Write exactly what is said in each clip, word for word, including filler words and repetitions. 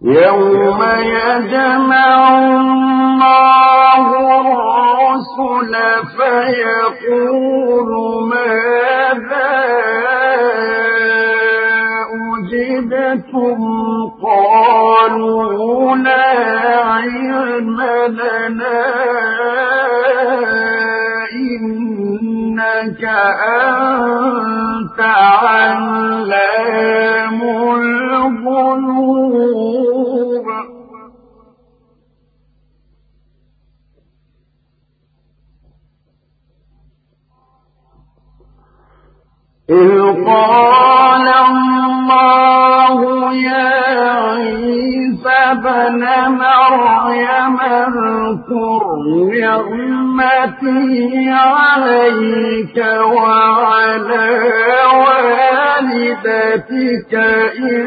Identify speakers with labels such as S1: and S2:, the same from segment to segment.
S1: يوم يجمع الله الرسل فيقول ماذا أجبتم قالوا لا علم لنا إنك أنت علام الغيوب إذ قال الله يا عيسى ابن مريم اذكر نعمتي عليك وعلى والدتك إذ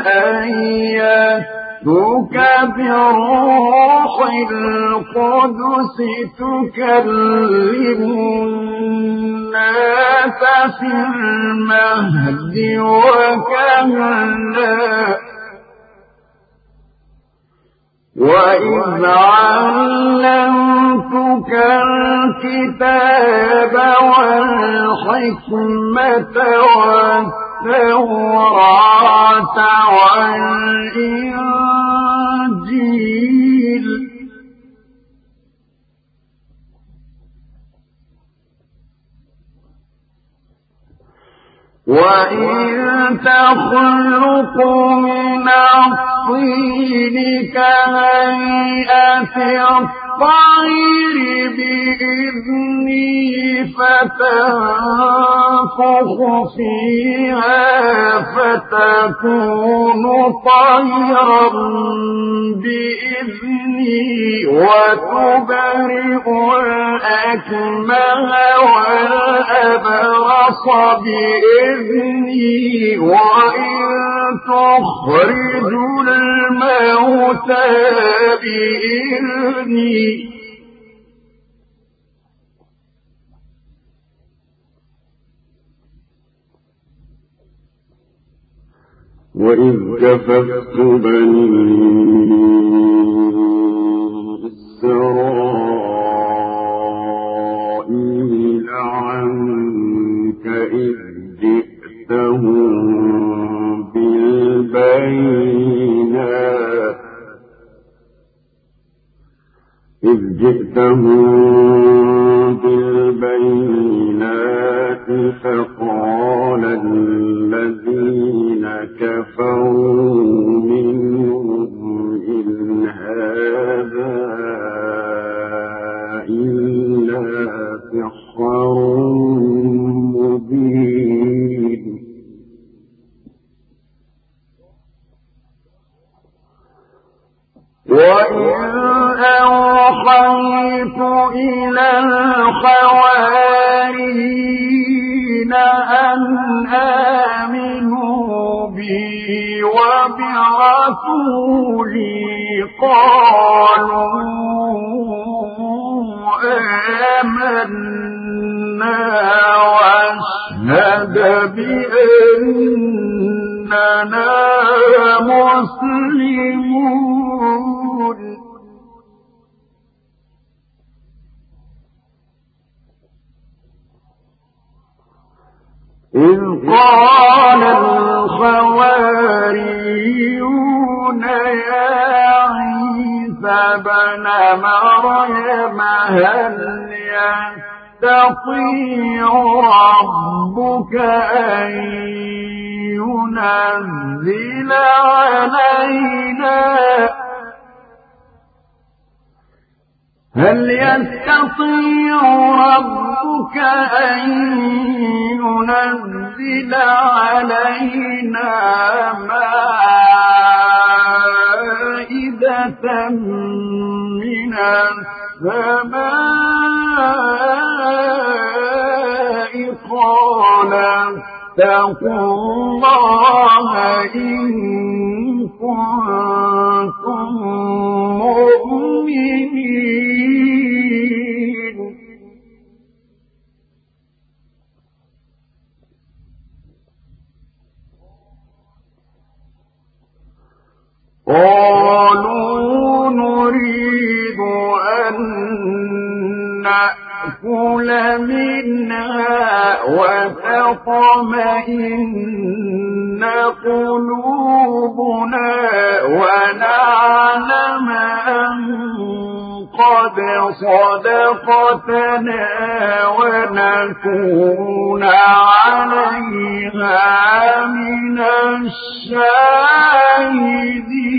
S1: أيدتك بروح القدس تكلم الناس في المهد وكهلا وإذ علمتك الكتاب والحكمة والتوراة والإنجيل وإن تخلق من الطين كهيئة الطير بإذني فتنفخ فيها فتكون طيرا بإذني وتبرئ الأكمه والأبرص بإذني وإن تخرج الموتى بإذني وإذ كففت بني إسرائيل عنك إذ جئتهم بالبينات إذ جئتهم بالبينات فقال الذين كفروا منهم إن هذا إلا سحر مبين وإذ أوحيت إلى الحواريين أن آمنوا بي وبرسولي قالوا آمنا واشهد بأننا مسلمون إذ قال الحواريون يا عيسى ابن مريم هل يستطيع ربك أن ينزل علينا هل يستطيع ربك أن ينزل علينا مائدة من السماء قال اتقوا الله إن كنتم مؤمنين قالوا نريد أن نأكل منها وتطمئن قلوبنا ونعلم أن قد صدقتنا ونكون عليها من الشاهدين.